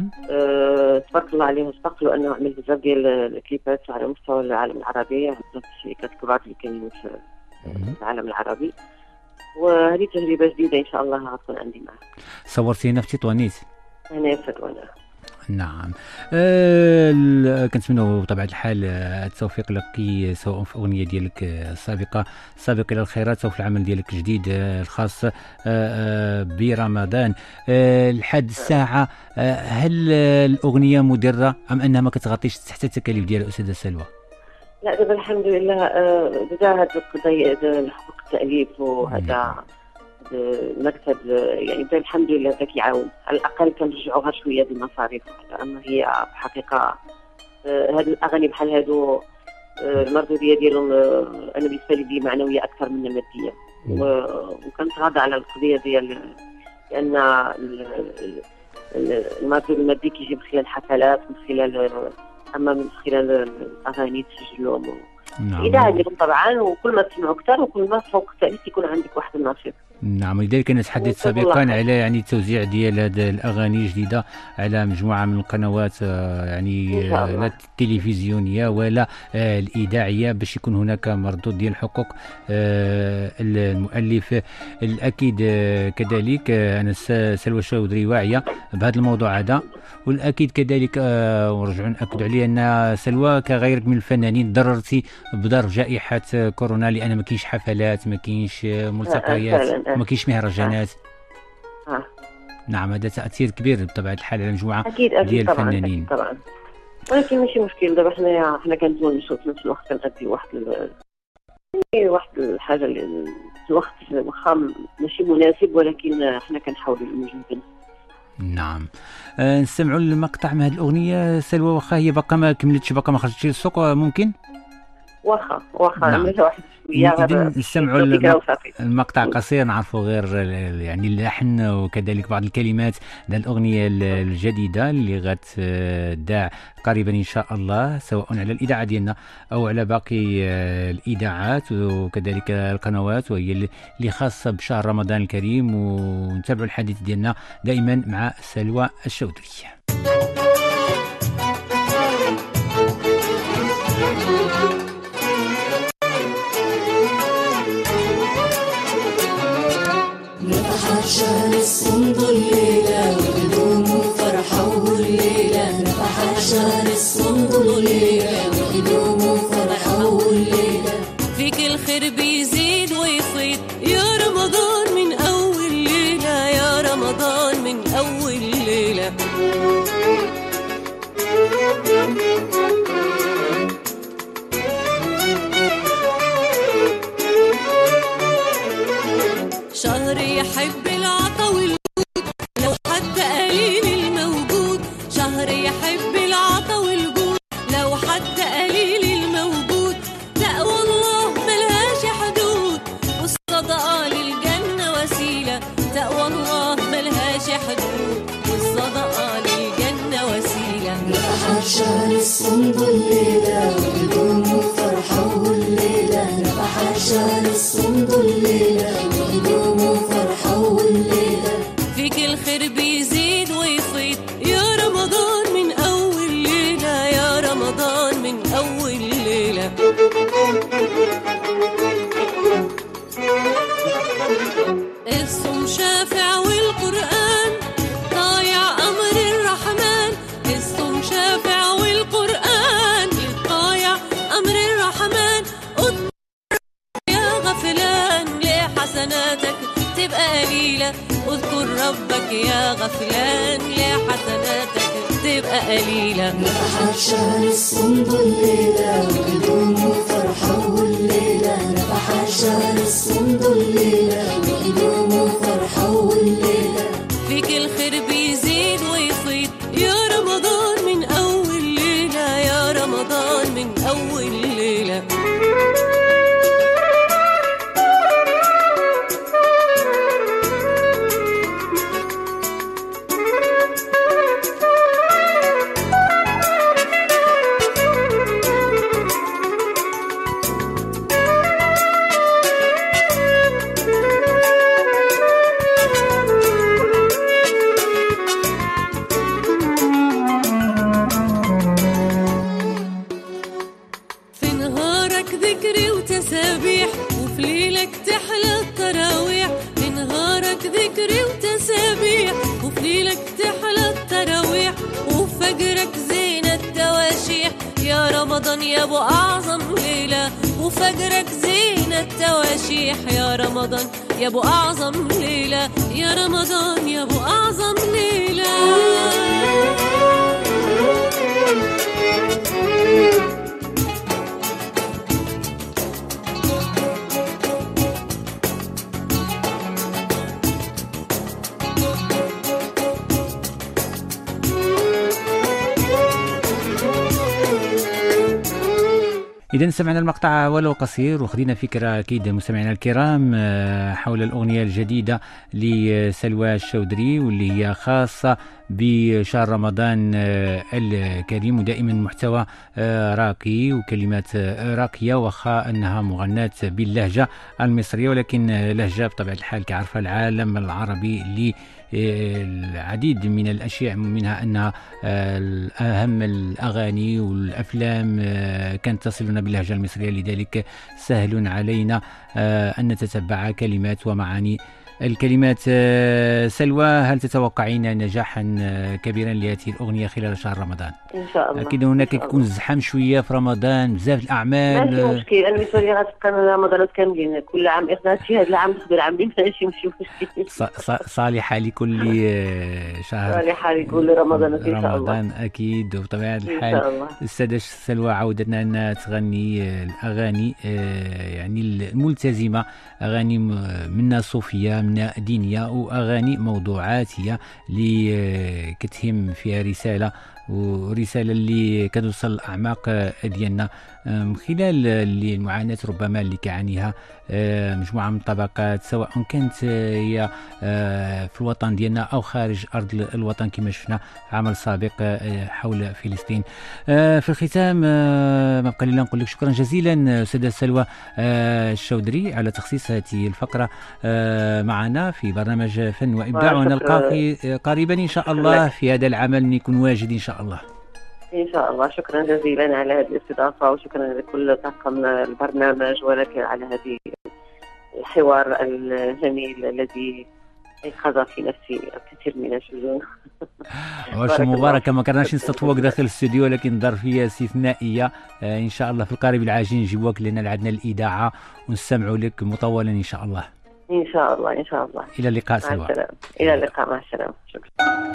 آه تبارك الله عليه وسبق له انه عمل بزاف ديال الكليبات على مستوى العالم العربي، بزاف الشركات الكبار اللي كاينين في العالم العربي، وهذه تجربه جديده ان شاء الله غتكون عندي معه. صورتي هنا في تطوان نيت؟ هنا في تطوان. نعم. أه كنتمنوا بطبيعة الحال التوفيق لك سواء في أغنية ديالك السابقة سابق إلى الخيرات أو في العمل ديالك الجديد الخاص أه برمضان. أه لحد الساعة أه هل الأغنية مدرة أم أنها ما كتغطيش حتى التكاليف ديال أستاذة سلوى؟ لا دابا الحمد لله بدا هاد القضية حقوق التأليف وهذا المكتب يعني بدا الحمد لله بدا كيعاون، على الأقل كنرجعوا غير شوية د المصاريف. أما هي بحقيقة هاد الأغاني بحال هادو المردودية ديالهم أنا بالنسبة لي معنوية أكثر من المادية، وكنتغاضى على القضية ديال لأن المردود المادي كيجي من خلال الحفلات من خلال اما من خلال الاغاني تسجلهم الاذاعه ديالهم طبعا، وكل ما تسمعوا اكثر وكل ما فوق التاليف يكون عندك واحد النشاط. نعم، ولذلك انا تحدثت سابقا على يعني التوزيع ديال هذه الاغاني الجديده على مجموعه من القنوات يعني لا التلفزيونيه ولا الاذاعيه باش يكون هناك مردود ديال حقوق المؤلف. الاكيد كذلك انا سلوى الشاودري واعيه بهذا الموضوع هذا، والاكيد كذلك ونرجعوا ناكد عليه ان سلوى كغيرك من الفنانين ضررتي بضرب جائحه كورونا، لان ما كاينش حفلات، ما كاينش ملتقيات، ما كاينش مهرجانات. آه. نعم، هذا تاثير كبير بطبيعه الحال على مجموعه أكيد أكيد ديال طبعاً الفنانين. أكيد طبعا، ولكن ماشي مشكل. دابا حنا حنا كندوزو نشوف في نفس الوقت كنأدي واحد ال... واحد الحاجه اللي الوقت واخا ماشي مناسب، ولكن حنا كنحاولوا نوجدوا. نعم. أه نستمعوا للمقطع من هذه الاغنيه سلوى، واخا هي باقا ما كملتش، باقا ما خرجتش للسوق، ممكن واخا واخا نعم. عملتها واحد شويه غير نستمعوا المقطع قصير نعرفوا غير يعني اللحن وكذلك بعض الكلمات ديال الاغنيه الجديده اللي غتذاع قريبا ان شاء الله، سواء على الاذاعه ديالنا او على باقي الاذاعات وكذلك القنوات، وهي اللي خاصه بشهر رمضان الكريم. ونتابعوا الحديث ديالنا دائما مع سلوى الشاودري. عشان الصندوق الليلة وهدومه فرحة والليلة، عشان الصندوق الليلة وهدومه فرحة والليلة، فيك الخير بيزيد ويفيض يا رمضان من أول ليلة، يا رمضان من أول ليلة. شهر يحب العطا والجود لو حتى قليل الموجود، شهر يحب العطا والجود لو حتى قليل الموجود، تقوى الله ملهاش حدود والصدقة للجنة وسيلة، تقوى الله ملهاش حدود والصدقة للجنة وسيلة. عشان الصندوق الليلة وهدومه فرحة والليلة، عشان الصندوق الليلة وهدومه فرحة والليلة، فيك الخير بيزيد ويفيض يا رمضان من أول ليلة، يا رمضان من أول ليلة. الصوم شافع والقرآن ضايع أمر الرحمن، الصوم شافع والقرآن ضايع أمر الرحمن، يا غفلان ليه حسناتك تبقى قليلة، اذكر ربك يا غفلان ليه حسناتك تبقى قليلة. عشان الصندوق الليلة وهدومه فرحة والليلة، عشان الصندوق الليلة وهدومه فرحة والليلة، فيك الخير بيزيد ويفيض يا رمضان من أول ليلة، يا رمضان من أول ليلة. رمضان يا ابو اعظم ليلة، وفجرك زينة التواشيح يا رمضان يا ابو اعظم ليلة، يا رمضان يا ابو اعظم ليلة. إذا سمعنا المقطع ولو قصير وخذينا فكرة أكيد مستمعينا الكرام حول الأغنية الجديدة لسلوى الشودري واللي هي خاصة بشهر رمضان الكريم، ودائما محتوى راقي وكلمات راقية، وخا أنها مغناة باللهجة المصرية، ولكن لهجة بطبيعة الحال كعرف العالم العربي اللي العديد من الأشياء، منها أنها أهم الأغاني والأفلام كانت تصلنا باللهجة المصرية، لذلك سهل علينا أن نتتبع كلمات ومعاني الكلمات. سلوى، هل تتوقعين نجاحا كبيرا لهذه الأغنية خلال شهر رمضان؟ إن شاء الله. أكيد هناك يكون زحام شوية في رمضان، بزاف الأعمال. ماشي مشكل، المثالية غتبقى رمضانات كاملين كل عام، إخناتي هذا العام نقدر عاملين ماشي ماشي مشكل. صالحة لكل شهر، صالحة لكل رمضانات إن شاء الله. رمضان أكيد وبطبيعة الحال. السادة سلوى عودتنا أن تغني الأغاني يعني الملتزمة، أغاني منا صوفية منا دينية وأغاني موضوعاتية اللي كتهم فيها رسالة، ورسالة اللي كتوصل الأعماق ديالنا من خلال اللي المعاناة ربما اللي كيعانيها مجموعة من الطبقات، سواء كانت هي في الوطن ديالنا أو خارج أرض الوطن كما شفنا في عمل سابق حول فلسطين. في الختام ما بقى لنا نقول لك شكرا جزيلا أستاذة سلوى الشودري على تخصيص هذه الفقرة معنا في برنامج فن وإبداع، ونلقاك قريبا إن شاء الله في هذا العمل نكون واجد إن شاء الله. إن شاء الله. شكرا جزيلا على هذه الاستضافة، وشكرا لكل طاقم البرنامج، ولكن على هذه الحوار الجميل الذي أيقظ في نفسي الكثير من الشجون. واش مباركة، ما كرناش نستطوق داخل الاستوديو، ولكن ظرفية استثنائية. آه إن شاء الله في القريب العاجل نجيبوك لأن عندنا الإذاعة ونستمعوا لك مطولا إن شاء الله. إن شاء الله إن شاء الله. إلى اللقاء سلوى. مع السلامة. إلى اللقاء، مع السلامة. شكرا.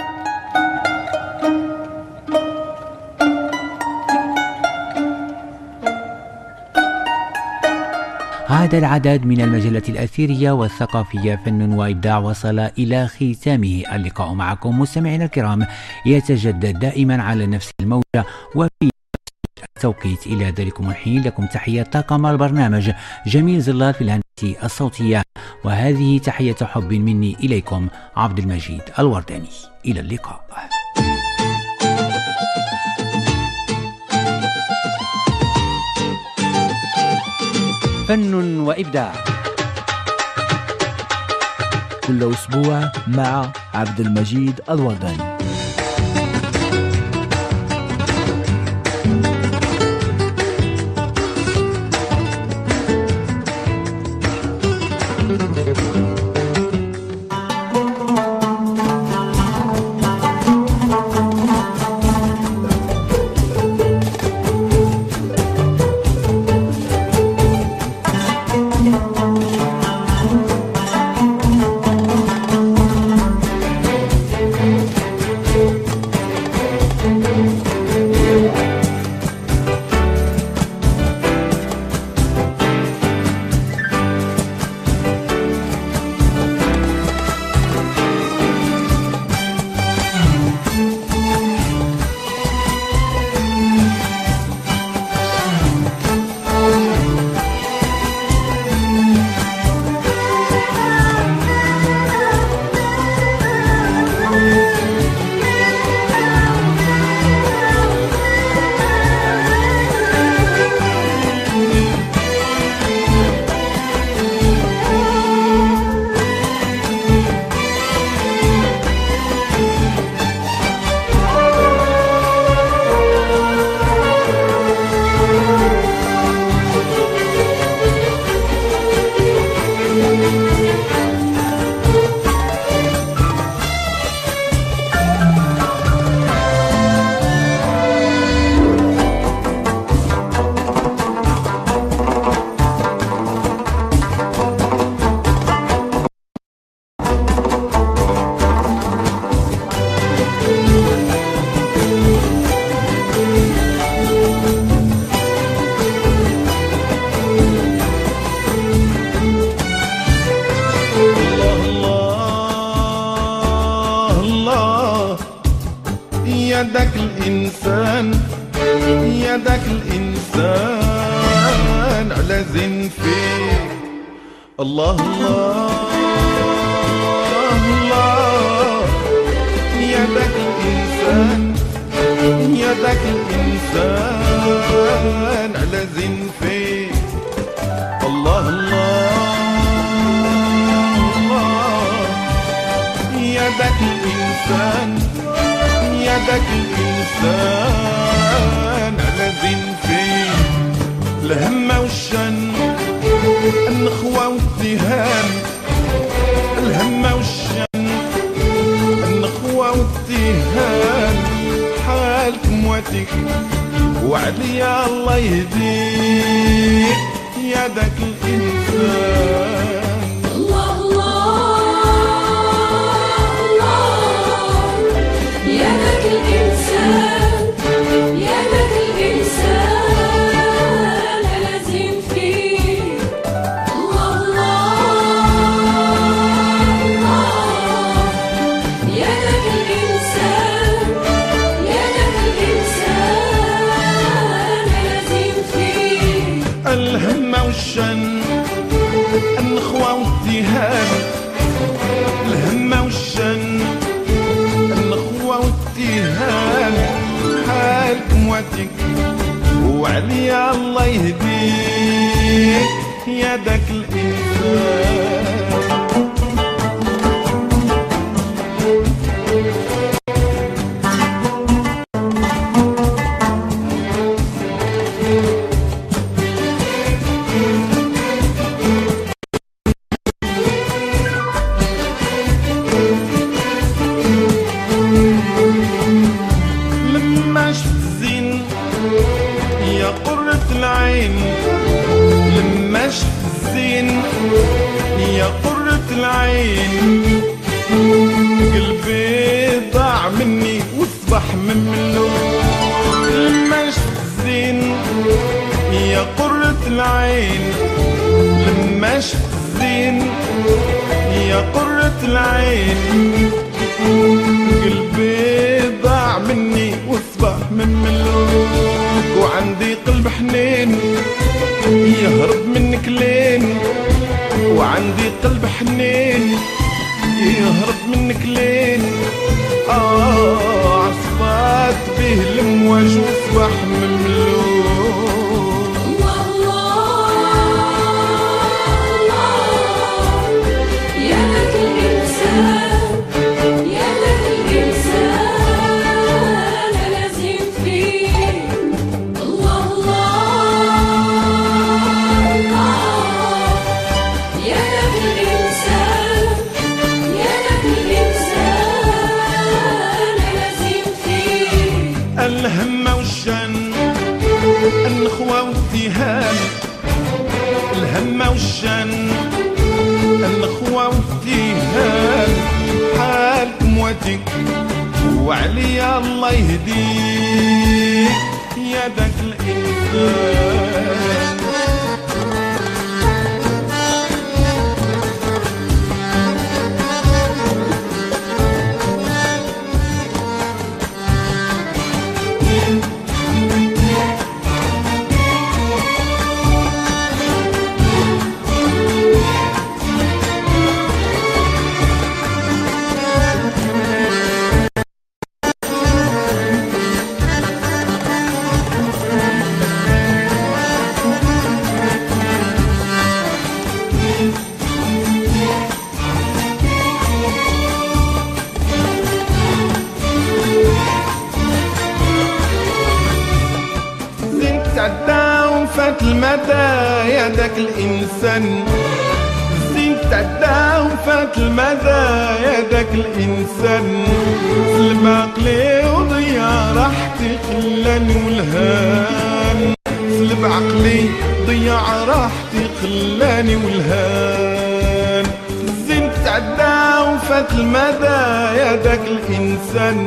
هذا العدد من المجلة الأثيرية والثقافية فن وإبداع وصل إلى ختامه. اللقاء معكم مستمعينا الكرام يتجدد دائما على نفس الموجة وفي التوقيت. إلى ذلكم الحين لكم تحية طاقم البرنامج جميل زلال في الهندسة الصوتية، وهذه تحية حب مني إليكم عبد المجيد الورداني. إلى اللقاء. فن وإبداع كل أسبوع مع عبد المجيد الورداني. الإنسان يا ذاك الإنسان على زين فيه الله الله الله يا ذاك الإنسان يا ذاك الإنسان على زين فيه الله الله يا ذاك الإنسان يا ذاك الإنسان على زين فيه الهمة والشن النخوة والتهان الهمة والشن النخوة والتهان حالك مواتك وعليا الله يهديك يا ذاك الإنسان الله الله يا ذاك الإنسان يا ذاك الإنسان على زين فيه الله الله يا ذاك الإنسان يا ذاك الإنسان على زين فيه الهمة والشن النخوة والتهان الهمة والشن النخوة والتهان حالك مواتك وعليا الله يهديك يا ذاك الإنسان لما شفت الزين يا قرة العين لما شفت الزين يا قرة العين قلبي ضاع مني واصبح مملوك لما شفت الزين يا قرة العين لما شفت الزين يا قرة العين قلبي ضاع مني واصبح مملوك وعندي قلب حنين يهرب منك لين وعندي قلب حنين يهرب منك لين آه عصبات به المواج واصبح مملوك الله الله يا ذاك الإنسان يا ذاك الإنسان على زين فيه الله الله يا ذاك الإنسان يا ذاك الإنسان على زين فيه الهمة والشن النخوة والتهان الهمة والشن النخوة والتهان حالك مواتك وعليا الله يهديك يا ذاك الإنسان تعدى وفات المدى يا ذاك الإنسان الزين تعدى وفات المدى يا ذاك الإنسان سلب عقلي وضيع راحتي خلاني والهان سلب عقلي ضيع راحتي خلاني والهان الزين تعدى وفات المدى يا ذاك الإنسان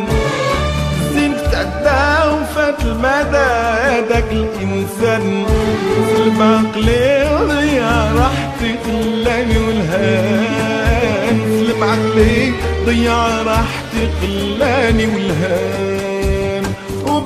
تعدى وفات المدى يا ذاك الإنسان سلب عقلي وضيع راحتي خلاني والهان سلب عقلي ضيع راحتي خلاني والهان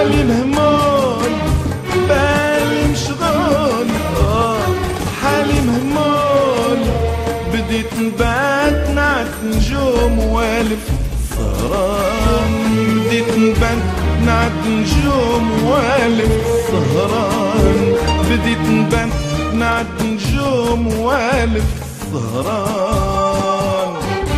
حالي مهمول بالي مشغول آه حالي مهمول بديت نبات نعت نجوم والف سهران بديت نبات نعت نجوم والف سهران بديت نبات نعت نجوم والف سهران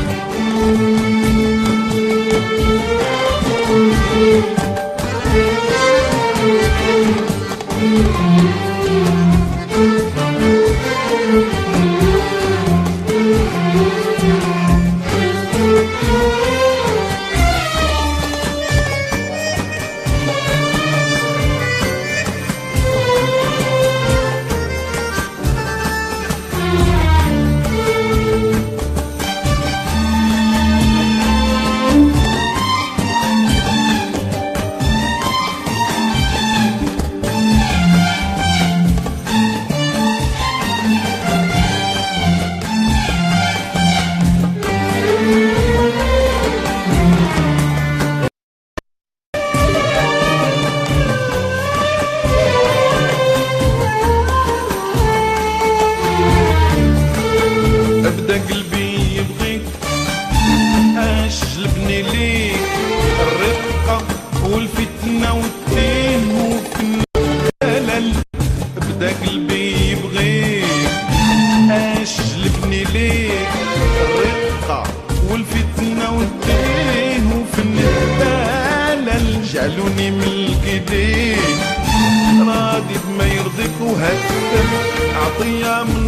جعلوني ملك ايديك راضي بما يرضيك وهكذا عطية من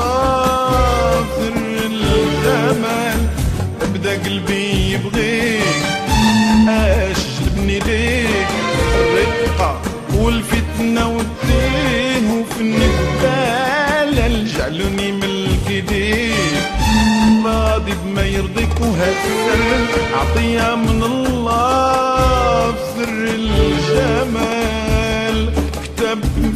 الله سر الجمال بدا قلبي يبغيك اش جلبني ليك الرقة والفتنة والتيه وفن الدلال جعلوني ملك ايديك راضي بما يرضيك وهكذا عطية من الله سر الجمال كتاب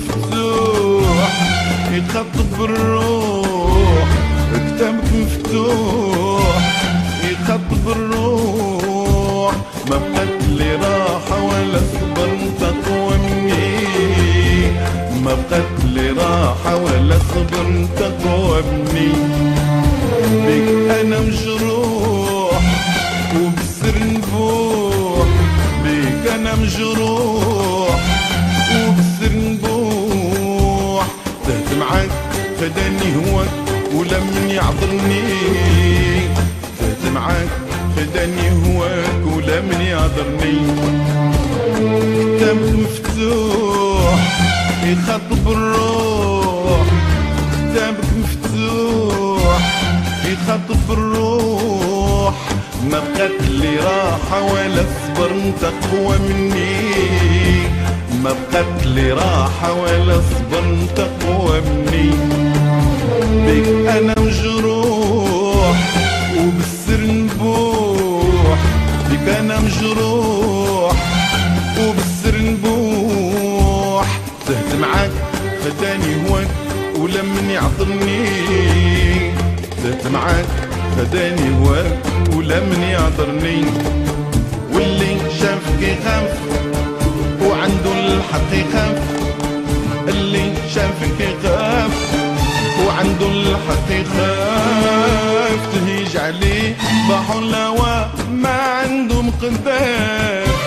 مفتوح يخطب الروح كتابك مفتوح يخطب الروح ما بقت لي راحة ولا صبر تقوى مني ما بقت لي راحة ولا صبر تقوى مني بك أنا مجروح وبسر نبوح بك أنا مجروح وبسر نبوح تهت معاك فداني هواك ولم يعذرني تهت معاك فداني هواك ولم يعذرني كتابك مفتوح يخاطب الروح كتابك مفتوح يخاطب الروح ما بقات لي راحة ولا صبر تقوى مني ما بقات لي راحة ولا صبر تقوى مني بك أنا مجروح وبالسر نبوح بك أنا مجروح وبالسر نبوح تهت معاك فداني هواك ولمن يعذرني تهت معاك فداني هواك ولمن يعذرني واللي شافك يخاف وعنده الحق يخاف اللي شافك يخاف وعنده الحق يخاف تهيج عليه بحر الهوى ما عنده مقداف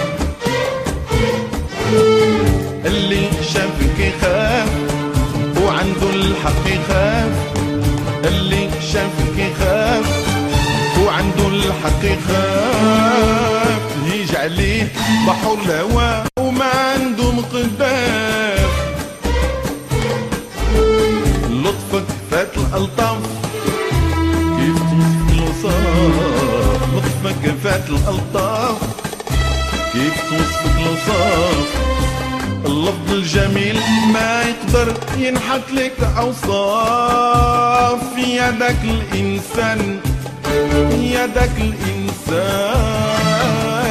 اللي شافك يخاف وعنده الحق يخاف اللي شافك يخاف وعنده الحق يخاف تهيج عليه بحر الهوى وما عنده مقداف لطفك فات الألطاف كيف توصف الوصاف لطفك فات الألطاف كيف توصف الوصاف اللفظ الجميل ما يقدر ينحط لك أوصاف يدك الإنسان يدك الإنسان